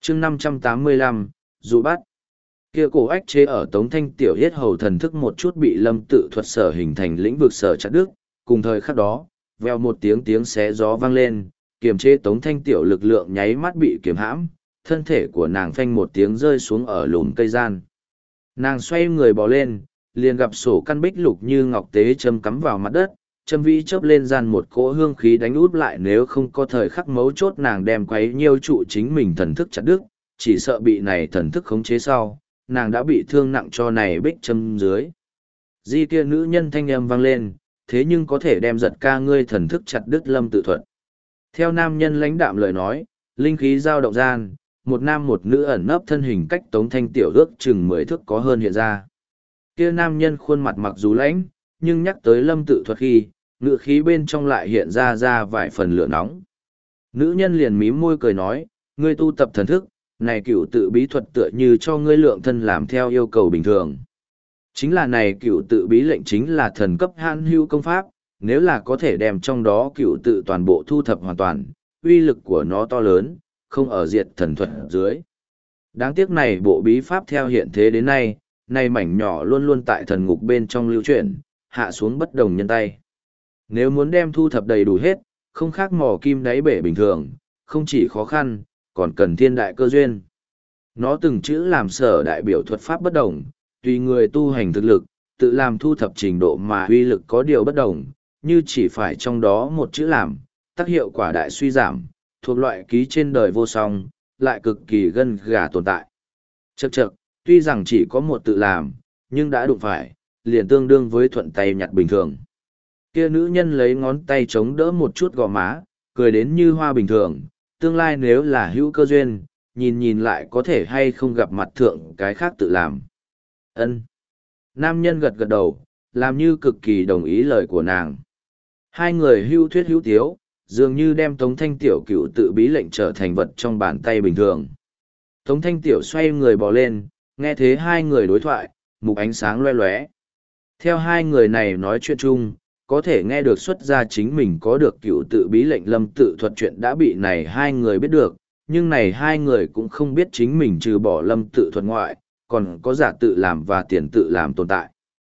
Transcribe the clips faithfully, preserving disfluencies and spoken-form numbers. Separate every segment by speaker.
Speaker 1: chương năm trăm tám mươi lăm, dụ bắt. Kia cổ ách chế ở Tống Thanh Tiểu yết hầu thần thức một chút bị lâm tự thuật sở hình thành lĩnh vực sở chặt đứt, cùng thời khắc đó, veo một tiếng tiếng xé gió vang lên, kiềm chế Tống Thanh Tiểu lực lượng nháy mắt bị kiềm hãm, thân thể của nàng phanh một tiếng rơi xuống ở lùm cây gian. Nàng xoay người bò lên, liền gặp sổ căn bích lục như ngọc tế châm cắm vào mặt đất, châm vĩ chớp lên gian một cỗ hương khí đánh út lại, nếu không có thời khắc mấu chốt nàng đem quấy nhiêu trụ chính mình thần thức chặt đứt, chỉ sợ bị này thần thức khống chế sau, nàng đã bị thương nặng cho này bích châm dưới. Di kia nữ nhân thanh âm vang lên, thế nhưng có thể đem giật ca ngươi thần thức chặt đứt lâm tự thuật. Theo nam nhân lãnh đạm lời nói, linh khí giao động gian, một nam một nữ ẩn nấp thân hình cách Tống Thanh Tiểu ước chừng mười thước có hơn hiện ra. Kia nam nhân khuôn mặt mặc dù lãnh, nhưng nhắc tới lâm tự thuật khi, ngựa khí bên trong lại hiện ra ra vài phần lửa nóng. Nữ nhân liền mím môi cười nói, ngươi tu tập thần thức, này cửu tự bí thuật tựa như cho ngươi lượng thân làm theo yêu cầu bình thường. Chính là này cửu tự bí lệnh chính là thần cấp hãn hưu công pháp, nếu là có thể đem trong đó cửu tự toàn bộ thu thập hoàn toàn, uy lực của nó to lớn, không ở diệt thần thuật dưới. Đáng tiếc này bộ bí pháp theo hiện thế đến nay, này mảnh nhỏ luôn luôn tại thần ngục bên trong lưu chuyển, hạ xuống bất đồng nhân tay. Nếu muốn đem thu thập đầy đủ hết, không khác mò kim đáy bể bình thường, không chỉ khó khăn, còn cần thiên đại cơ duyên. Nó từng chữ làm sở đại biểu thuật pháp bất đồng, tùy người tu hành thực lực, tự làm thu thập trình độ mà uy lực có điều bất đồng, như chỉ phải trong đó một chữ làm, tác hiệu quả đại suy giảm, thuộc loại ký trên đời vô song, lại cực kỳ gân gà tồn tại. Chậc chậc, tuy rằng chỉ có một tự làm, nhưng đã đụng phải, liền tương đương với thuận tay nhặt bình thường. Kia nữ nhân lấy ngón tay chống đỡ một chút gò má, cười đến như hoa bình thường, tương lai nếu là hữu cơ duyên, nhìn nhìn lại có thể hay không gặp mặt thượng cái khác tự làm. Ân. Nam nhân gật gật đầu, làm như cực kỳ đồng ý lời của nàng. Hai người hưu thuyết hữu tiếu, dường như đem Tống Thanh Tiểu cựu tự bí lệnh trở thành vật trong bàn tay bình thường. Tống Thanh Tiểu xoay người bò lên, nghe thế hai người đối thoại, mục ánh sáng loe lóe. Theo hai người này nói chuyện chung, có thể nghe được xuất ra chính mình có được cựu tự bí lệnh lâm tự thuật chuyện đã bị này hai người biết được, nhưng này hai người cũng không biết chính mình trừ bỏ lâm tự thuật ngoại, còn có giả tự làm và tiền tự làm tồn tại.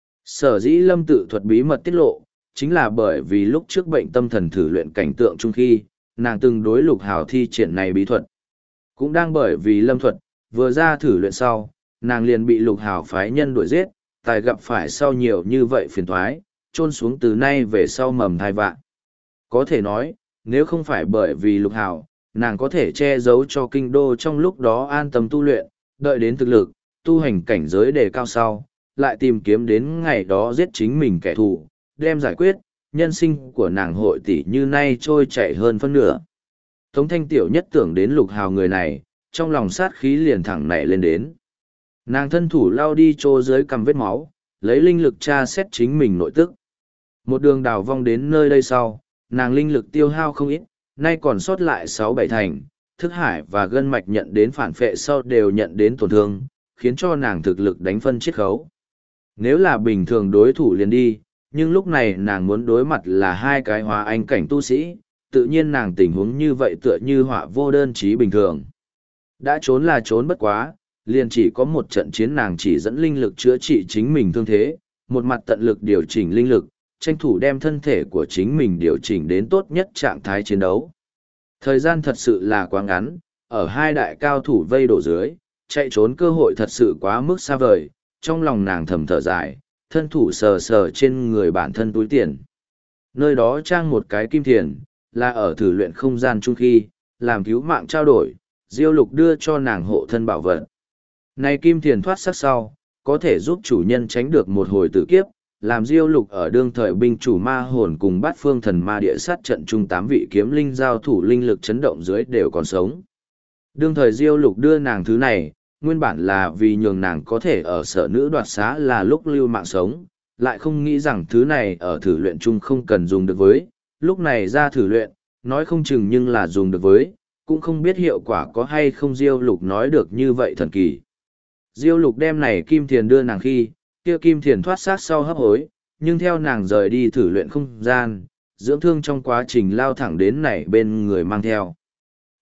Speaker 1: Sở dĩ lâm tự thuật bí mật tiết lộ, chính là bởi vì lúc trước bệnh tâm thần thử luyện cảnh tượng chung khi, nàng từng đối Lục Hào thi triển này bí thuật. Cũng đang bởi vì lâm thuật, vừa ra thử luyện sau, nàng liền bị Lục Hào phái nhân đuổi giết, tài gặp phải sau nhiều như vậy phiền thoái, trôn xuống từ nay về sau mầm thai vạn. Có thể nói, nếu không phải bởi vì Lục Hào, nàng có thể che giấu cho kinh đô trong lúc đó an tâm tu luyện, đợi đến thực lực, tu hành cảnh giới đề cao sau, lại tìm kiếm đến ngày đó giết chính mình kẻ thù, đem giải quyết, nhân sinh của nàng hội tỷ như nay trôi chảy hơn phân nửa. Tống Thanh Tiểu nhất tưởng đến Lục Hào người này, trong lòng sát khí liền thẳng nảy lên đến. Nàng thân thủ lao đi trô dưới cầm vết máu, lấy linh lực tra xét chính mình nội tức. Một đường đào vong đến nơi đây sau, nàng linh lực tiêu hao không ít, nay còn sót lại sáu bảy thành, thức hải và gân mạch nhận đến phản phệ sau đều nhận đến tổn thương, khiến cho nàng thực lực đánh phân chiết khấu. Nếu là bình thường đối thủ liền đi, nhưng lúc này nàng muốn đối mặt là hai cái hóa anh cảnh tu sĩ, tự nhiên nàng tình huống như vậy tựa như họa vô đơn chí bình thường. Đã trốn là trốn bất quá, liền chỉ có một trận chiến nàng chỉ dẫn linh lực chữa trị chính mình thương thế, một mặt tận lực điều chỉnh linh lực, tranh thủ đem thân thể của chính mình điều chỉnh đến tốt nhất trạng thái chiến đấu. Thời gian thật sự là quá ngắn, ở hai đại cao thủ vây đổ dưới, chạy trốn cơ hội thật sự quá mức xa vời, trong lòng nàng thầm thở dài, thân thủ sờ sờ trên người bản thân túi tiền. Nơi đó trang một cái kim tiền, là ở thử luyện không gian chung khi, làm cứu mạng trao đổi, Diêu Lục đưa cho nàng hộ thân bảo vật. Này kim tiền thoát sắc sau, có thể giúp chủ nhân tránh được một hồi tử kiếp, làm Diêu Lục ở đương thời binh chủ ma hồn cùng bát phương thần ma địa sát trận chung tám vị kiếm linh giao thủ linh lực chấn động dưới đều còn sống. Đương thời Diêu Lục đưa nàng thứ này, nguyên bản là vì nhường nàng có thể ở sở nữ đoạt xá là lúc lưu mạng sống, lại không nghĩ rằng thứ này ở thử luyện chung không cần dùng được với, lúc này ra thử luyện, nói không chừng nhưng là dùng được với, cũng không biết hiệu quả có hay không. Diêu Lục nói được như vậy thần kỳ. Diêu Lục đem này kim thiền đưa nàng khi, kia kim thiền thoát sát sau hấp hối, nhưng theo nàng rời đi thử luyện không gian, dưỡng thương trong quá trình lao thẳng đến này bên người mang theo.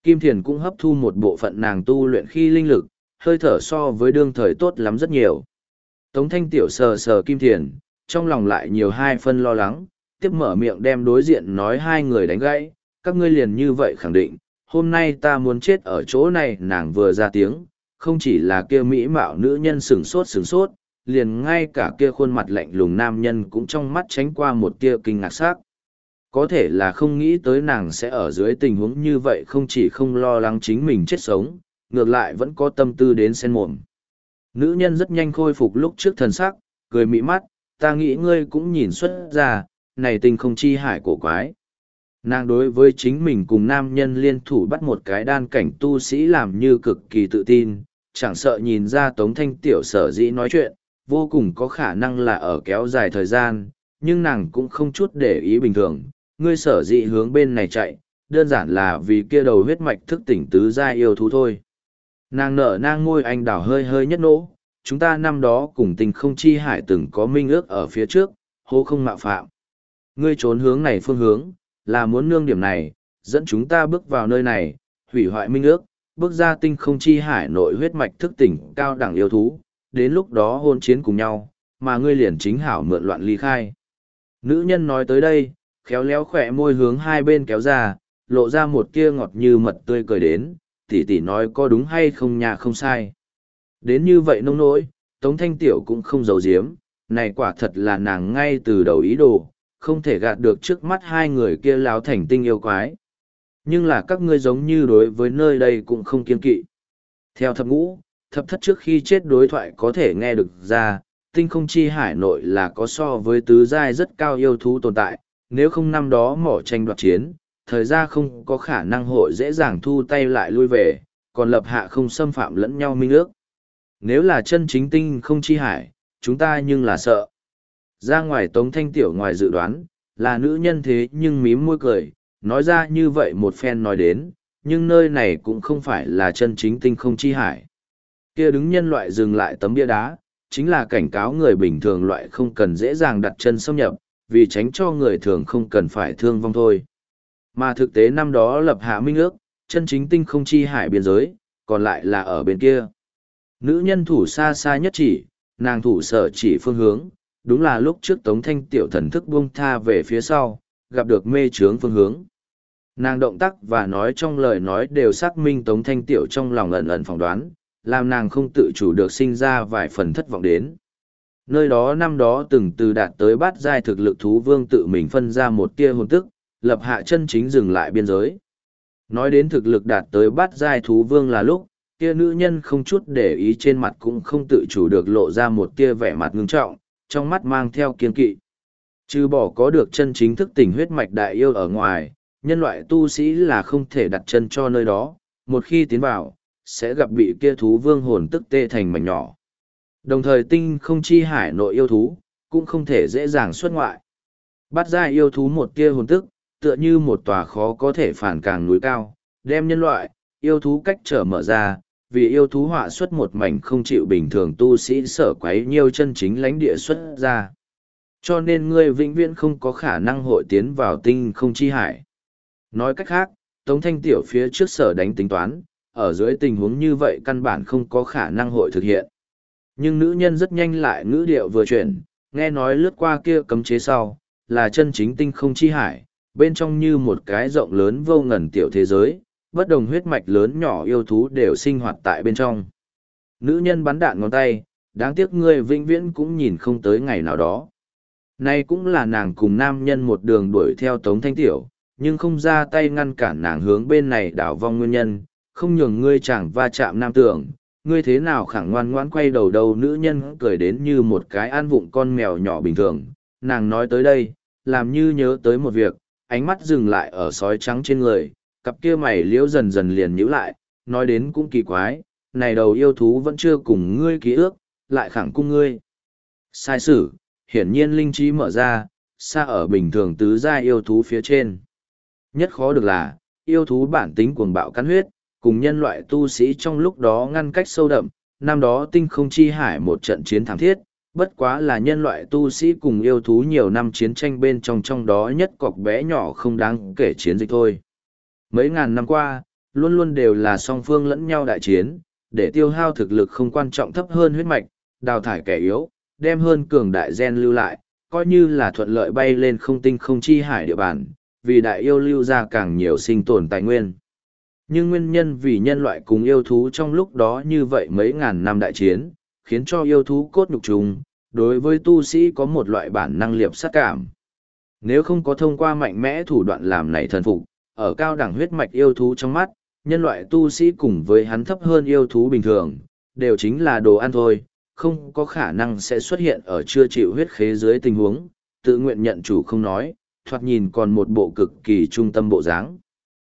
Speaker 1: Kim Thiền cũng hấp thu một bộ phận nàng tu luyện khi linh lực, hơi thở so với đương thời tốt lắm rất nhiều. Tống Thanh Tiểu sờ sờ Kim Thiền, trong lòng lại nhiều hai phân lo lắng, tiếp mở miệng đem đối diện nói hai người đánh gãy, các ngươi liền như vậy khẳng định, hôm nay ta muốn chết ở chỗ này. Nàng vừa ra tiếng, không chỉ là kia mỹ mạo nữ nhân sửng sốt sửng sốt, liền ngay cả kia khuôn mặt lạnh lùng nam nhân cũng trong mắt tránh qua một tia kinh ngạc sắc. Có thể là không nghĩ tới nàng sẽ ở dưới tình huống như vậy, không chỉ không lo lắng chính mình chết sống, ngược lại vẫn có tâm tư đến xen mồm. Nữ nhân rất nhanh khôi phục lúc trước thần sắc, cười mị mắt, ta nghĩ ngươi cũng nhìn xuất ra, này tình không chi hải cổ quái. Nàng đối với chính mình cùng nam nhân liên thủ bắt một cái đan cảnh tu sĩ làm như cực kỳ tự tin, chẳng sợ nhìn ra Tống Thanh Tiểu sở dĩ nói chuyện, vô cùng có khả năng là ở kéo dài thời gian, nhưng nàng cũng không chút để ý bình thường, ngươi sở dĩ hướng bên này chạy, đơn giản là vì kia đầu huyết mạch thức tỉnh tứ gia yêu thú thôi. Nàng nở nang ngôi anh đảo hơi hơi nhất nỗ, chúng ta năm đó cùng tình không chi hải từng có minh ước ở phía trước, hô không mạo phạm. Ngươi trốn hướng này phương hướng, là muốn nương điểm này, dẫn chúng ta bước vào nơi này, hủy hoại minh ước, bước ra tinh không chi hải nội huyết mạch thức tỉnh cao đẳng yêu thú, đến lúc đó hôn chiến cùng nhau, mà ngươi liền chính hảo mượn loạn ly khai. Nữ nhân nói tới đây, khéo léo khỏe môi hướng hai bên kéo ra, lộ ra một tia ngọt như mật tươi cười đến, tỷ tỷ nói có đúng hay không nhà không sai. Đến như vậy nông nỗi, Tống Thanh Tiểu cũng không giấu giếm, này quả thật là nàng ngay từ đầu ý đồ, không thể gạt được trước mắt hai người kia láo thành tinh yêu quái. Nhưng là các ngươi giống như đối với nơi đây cũng không kiên kỵ. Theo thập ngũ, thập thất trước khi chết đối thoại có thể nghe được ra, tinh không chi hải nội là có so với tứ giai rất cao yêu thú tồn tại, nếu không năm đó mỏ tranh đoạt chiến, thời gian không có khả năng hội dễ dàng thu tay lại lui về, còn lập hạ không xâm phạm lẫn nhau minh ước. Nếu là chân chính tinh không chi hải, chúng ta nhưng là sợ. Ra ngoài Tống Thanh Tiểu ngoài dự đoán, là nữ nhân thế nhưng mím môi cười, nói ra như vậy một phen nói đến, nhưng nơi này cũng không phải là chân chính tinh không chi hải. Kia đứng nhân loại dừng lại tấm bia đá, chính là cảnh cáo người bình thường loại không cần dễ dàng đặt chân xâm nhập, vì tránh cho người thường không cần phải thương vong thôi. Mà thực tế năm đó lập hạ minh ước, chân chính tinh không chi hải biên giới, còn lại là ở bên kia. Nữ nhân thủ xa xa nhất chỉ, nàng thủ sở chỉ phương hướng, đúng là lúc trước Tống Thanh Tiểu thần thức buông tha về phía sau, gặp được mê trướng phương hướng. Nàng động tác và nói trong lời nói đều xác minh Tống Thanh Tiểu trong lòng ẩn ẩn phỏng đoán, làm nàng không tự chủ được sinh ra vài phần thất vọng đến. Nơi đó năm đó từng từ đạt tới bát giai thực lực thú vương tự mình phân ra một tia hồn tức, lập hạ chân chính dừng lại biên giới. Nói đến thực lực đạt tới bát giai thú vương là lúc, tia nữ nhân không chút để ý trên mặt cũng không tự chủ được lộ ra một tia vẻ mặt ngưng trọng, trong mắt mang theo kiên kỵ. Trừ bỏ có được chân chính thức tỉnh huyết mạch đại yêu ở ngoài, nhân loại tu sĩ là không thể đặt chân cho nơi đó, một khi tiến vào, sẽ gặp bị kia thú vương hồn tức tê thành mảnh nhỏ. Đồng thời tinh không chi hải nội yêu thú, cũng không thể dễ dàng xuất ngoại. Bắt ra yêu thú một tia hồn tức, tựa như một tòa khó có thể phản càng núi cao, đem nhân loại, yêu thú cách trở mở ra, vì yêu thú họa xuất một mảnh không chịu bình thường tu sĩ sở quấy nhiều chân chính lãnh địa xuất ra. Cho nên ngươi vĩnh viễn không có khả năng hội tiến vào tinh không chi hải. Nói cách khác, Tống Thanh Tiểu phía trước sở đánh tính toán, ở dưới tình huống như vậy căn bản không có khả năng hội thực hiện. Nhưng nữ nhân rất nhanh lại ngữ điệu vừa chuyển, nghe nói lướt qua kia cấm chế sau, là chân chính tinh không chi hải, bên trong như một cái rộng lớn vô ngần tiểu thế giới, bất đồng huyết mạch lớn nhỏ yêu thú đều sinh hoạt tại bên trong. Nữ nhân bắn đạn ngón tay, đáng tiếc ngươi vĩnh viễn cũng nhìn không tới ngày nào đó. Nay cũng là nàng cùng nam nhân một đường đuổi theo Tống Thanh Tiểu, nhưng không ra tay ngăn cản nàng hướng bên này đảo vong nguyên nhân, không nhường ngươi chẳng va chạm nam tưởng, ngươi thế nào khẳng ngoan ngoãn quay đầu đầu. Nữ nhân cười đến như một cái an vụng con mèo nhỏ bình thường, nàng nói tới đây, làm như nhớ tới một việc, ánh mắt dừng lại ở sói trắng trên người, cặp kia mày liễu dần dần liền nhíu lại, nói đến cũng kỳ quái, này đầu yêu thú vẫn chưa cùng ngươi ký ước, lại khẳng cung ngươi. Sai sử, hiển nhiên linh trí mở ra, xa ở bình thường tứ giai yêu thú phía trên. Nhất khó được là, yêu thú bản tính cuồng bạo cắn huyết, cùng nhân loại tu sĩ trong lúc đó ngăn cách sâu đậm, năm đó tinh không chi hải một trận chiến thảm thiết, bất quá là nhân loại tu sĩ cùng yêu thú nhiều năm chiến tranh bên trong trong đó nhất cọc bé nhỏ không đáng kể chiến dịch thôi. Mấy ngàn năm qua, luôn luôn đều là song phương lẫn nhau đại chiến, để tiêu hao thực lực không quan trọng thấp hơn huyết mạch, đào thải kẻ yếu, đem hơn cường đại gen lưu lại, coi như là thuận lợi bay lên không tinh không chi hải địa bàn, vì đại yêu lưu ra càng nhiều sinh tồn tài nguyên. Nhưng nguyên nhân vì nhân loại cùng yêu thú trong lúc đó như vậy mấy ngàn năm đại chiến, khiến cho yêu thú cốt nhục trùng, đối với tu sĩ có một loại bản năng liệp sát cảm. Nếu không có thông qua mạnh mẽ thủ đoạn làm này thần phục, ở cao đẳng huyết mạch yêu thú trong mắt, nhân loại tu sĩ cùng với hắn thấp hơn yêu thú bình thường, đều chính là đồ ăn thôi, không có khả năng sẽ xuất hiện ở chưa chịu huyết khế dưới tình huống, tự nguyện nhận chủ không nói, thoạt nhìn còn một bộ cực kỳ trung tâm bộ dáng.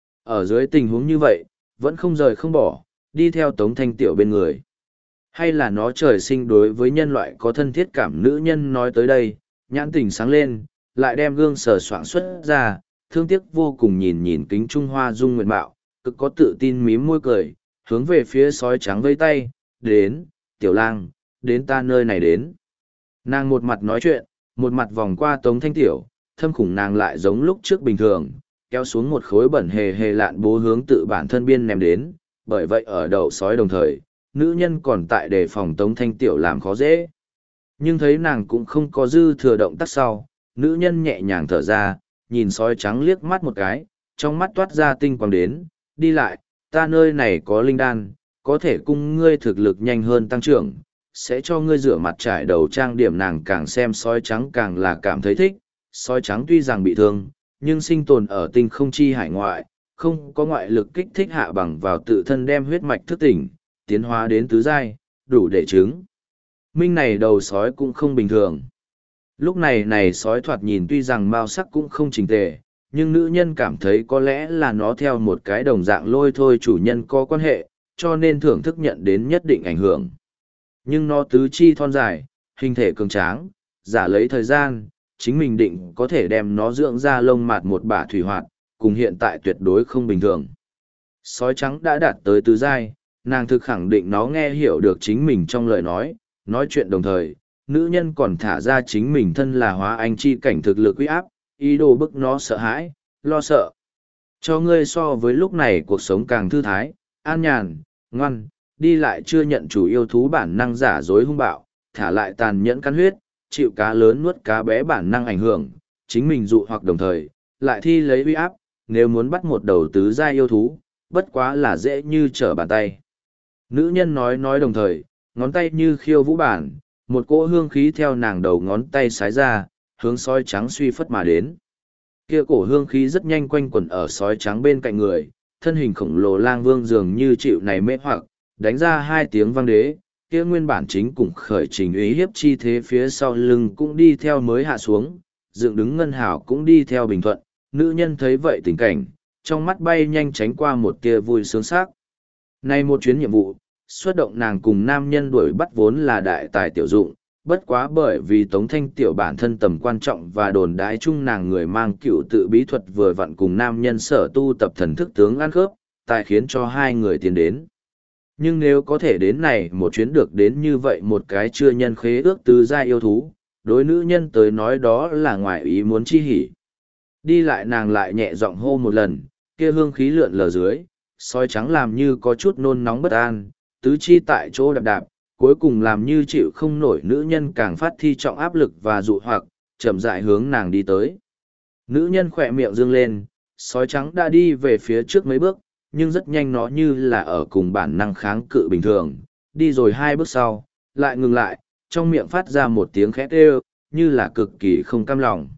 Speaker 1: Ở dưới tình huống như vậy, vẫn không rời không bỏ, đi theo Tống Thanh Tiểu bên người. Hay là nó trời sinh đối với nhân loại có thân thiết cảm nữ nhân nói tới đây, nhãn tình sáng lên, lại đem gương sờ soạng xuất ra, thương tiếc vô cùng nhìn nhìn kính Trung Hoa dung nguyện bạo, cực có tự tin mím môi cười, hướng về phía sói trắng vây tay, đến, tiểu lang, đến ta nơi này đến. Nàng một mặt nói chuyện, một mặt vòng qua Tống Thanh Tiểu, thâm khủng nàng lại giống lúc trước bình thường, kéo xuống một khối bẩn hề hề lạn bố hướng tự bản thân biên ném đến, bởi vậy ở đầu sói đồng thời, nữ nhân còn tại đề phòng Tống Thanh Tiểu làm khó dễ. Nhưng thấy nàng cũng không có dư thừa động tác sau, nữ nhân nhẹ nhàng thở ra, nhìn sói trắng liếc mắt một cái, trong mắt toát ra tinh quang đến, đi lại, ta nơi này có linh đan, có thể cung ngươi thực lực nhanh hơn tăng trưởng, sẽ cho ngươi rửa mặt trải đầu trang điểm. Nàng càng xem sói trắng càng là cảm thấy thích, sói trắng tuy rằng bị thương, nhưng sinh tồn ở tinh không chi hải ngoại, không có ngoại lực kích thích hạ bằng vào tự thân đem huyết mạch thức tỉnh, tiến hóa đến tứ giai, đủ để chứng minh này đầu sói cũng không bình thường. Lúc này này sói thoạt nhìn tuy rằng mao sắc cũng không chỉnh tề, nhưng nữ nhân cảm thấy có lẽ là nó theo một cái đồng dạng lôi thôi chủ nhân có quan hệ, cho nên thưởng thức nhận đến nhất định ảnh hưởng. Nhưng nó tứ chi thon dài, hình thể cường tráng, giả lấy thời gian, chính mình định có thể đem nó dưỡng ra lông mạt một bả thủy hoạt, cùng hiện tại tuyệt đối không bình thường. Sói trắng đã đạt tới tứ giai, nàng thực khẳng định nó nghe hiểu được chính mình trong lời nói, nói chuyện đồng thời, nữ nhân còn thả ra chính mình thân là hóa anh chi cảnh thực lực uy áp, ý đồ bức nó sợ hãi, lo sợ. Cho ngươi so với lúc này cuộc sống càng thư thái, an nhàn, ngoan, đi lại chưa nhận chủ yêu thú bản năng giả dối hung bạo, thả lại tàn nhẫn cắn huyết, chịu cá lớn nuốt cá bé bản năng ảnh hưởng, chính mình dụ hoặc đồng thời, lại thi lấy uy áp, nếu muốn bắt một đầu tứ giai yêu thú, bất quá là dễ như trở bàn tay. Nữ nhân nói nói đồng thời, ngón tay như khiêu vũ bản, một cỗ hương khí theo nàng đầu ngón tay sái ra, hướng sói trắng suy phất mà đến. Kia cổ hương khí rất nhanh quanh quẩn ở sói trắng bên cạnh người, thân hình khổng lồ lang vương dường như chịu này mê hoặc, đánh ra hai tiếng vang đế, kia nguyên bản chính cùng khởi trình uy hiếp chi thế phía sau lưng cũng đi theo mới hạ xuống, dựng đứng ngân hảo cũng đi theo bình thuận, nữ nhân thấy vậy tình cảnh, trong mắt bay nhanh tránh qua một tia vui sướng sắc. Nay một chuyến nhiệm vụ, xuất động nàng cùng nam nhân đuổi bắt vốn là đại tài tiểu dụng, bất quá bởi vì Tống Thanh Tiểu bản thân tầm quan trọng và đồn đái chung nàng người mang cựu tự bí thuật vừa vặn cùng nam nhân sở tu tập thần thức tướng ăn khớp, tài khiến cho hai người tiến đến. Nhưng nếu có thể đến này một chuyến được đến như vậy một cái chưa nhân khế ước tứ giai yêu thú, đối nữ nhân tới nói đó là ngoài ý muốn chi hỉ. Đi lại nàng lại nhẹ giọng hô một lần, kia hương khí lượn lờ dưới, sói trắng làm như có chút nôn nóng bất an, tứ chi tại chỗ đạp đạp, cuối cùng làm như chịu không nổi, nữ nhân càng phát thi trọng áp lực và dụ hoặc, chậm rãi hướng nàng đi tới. Nữ nhân khỏe miệng dương lên, sói trắng đã đi về phía trước mấy bước, nhưng rất nhanh nó như là ở cùng bản năng kháng cự bình thường, đi rồi hai bước sau, lại ngừng lại, trong miệng phát ra một tiếng khét ê, như là cực kỳ không cam lòng.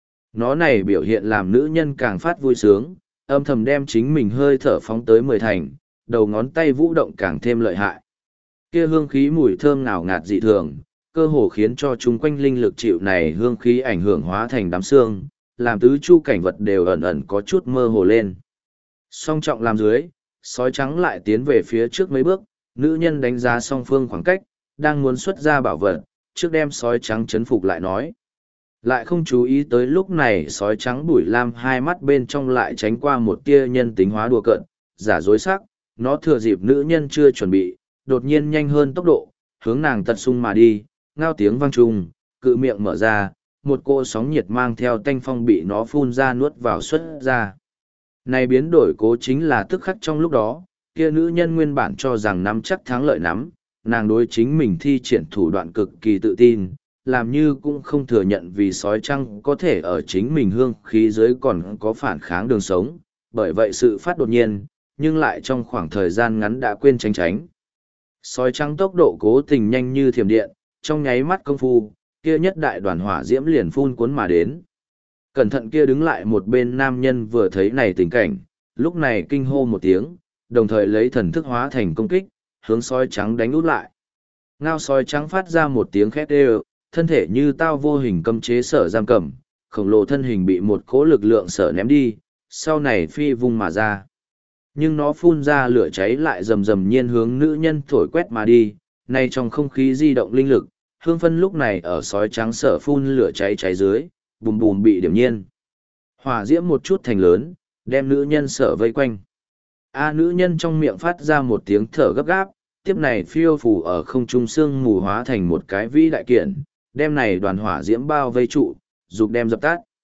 Speaker 1: Nó này biểu hiện làm nữ nhân càng phát vui sướng, âm thầm đem chính mình hơi thở phóng tới mười thành, đầu ngón tay vũ động càng thêm lợi hại. Kia hương khí mùi thơm ngào ngạt dị thường, cơ hồ khiến cho chúng quanh linh lực chịu này hương khí ảnh hưởng hóa thành đám xương, làm tứ chu cảnh vật đều ẩn ẩn có chút mơ hồ lên. Song trọng làm dưới, sói trắng lại tiến về phía trước mấy bước, nữ nhân đánh giá song phương khoảng cách, đang muốn xuất ra bảo vật, trước đem sói trắng chấn phục lại nói. Lại không chú ý tới lúc này sói trắng bụi lam hai mắt bên trong lại tránh qua một tia nhân tính hóa đùa cợt, giả dối sắc, nó thừa dịp nữ nhân chưa chuẩn bị, đột nhiên nhanh hơn tốc độ, hướng nàng tật sung mà đi, ngao tiếng vang trùng, cự miệng mở ra, một cô sóng nhiệt mang theo tanh phong bị nó phun ra nuốt vào xuất ra. Này biến đổi cố chính là tức khắc trong lúc đó, kia nữ nhân nguyên bản cho rằng nắm chắc thắng lợi nắm, nàng đối chính mình thi triển thủ đoạn cực kỳ tự tin, làm như cũng không thừa nhận vì sói trăng có thể ở chính mình hương khí dưới còn có phản kháng đường sống, bởi vậy sự phát đột nhiên, nhưng lại trong khoảng thời gian ngắn đã quên tránh tránh. Sói trắng tốc độ cố tình nhanh như thiểm điện, trong nháy mắt công phu, kia nhất đại đoàn hỏa diễm liền phun cuốn mà đến. Cẩn thận kia đứng lại một bên nam nhân vừa thấy này tình cảnh, lúc này kinh hô một tiếng, đồng thời lấy thần thức hóa thành công kích, hướng sói trắng đánh út lại. Ngao sói trắng phát ra một tiếng khét đều, thân thể như tao vô hình cấm chế sở giam cầm, khổng lồ thân hình bị một cỗ lực lượng sở ném đi, sau này phi vung mà ra. Nhưng nó phun ra lửa cháy lại rầm rầm nhiên hướng nữ nhân thổi quét mà đi, nay trong không khí di động linh lực, hương phân lúc này ở sói trắng sở phun lửa cháy cháy dưới, bùm bùm bị điểm nhiên. Hỏa diễm một chút thành lớn, đem nữ nhân sở vây quanh. A nữ nhân trong miệng phát ra một tiếng thở gấp gáp, tiếp này phiêu phù ở không trung xương mù hóa thành một cái vĩ đại kiện, đem này đoàn hỏa diễm bao vây trụ, dục đem dập tắt.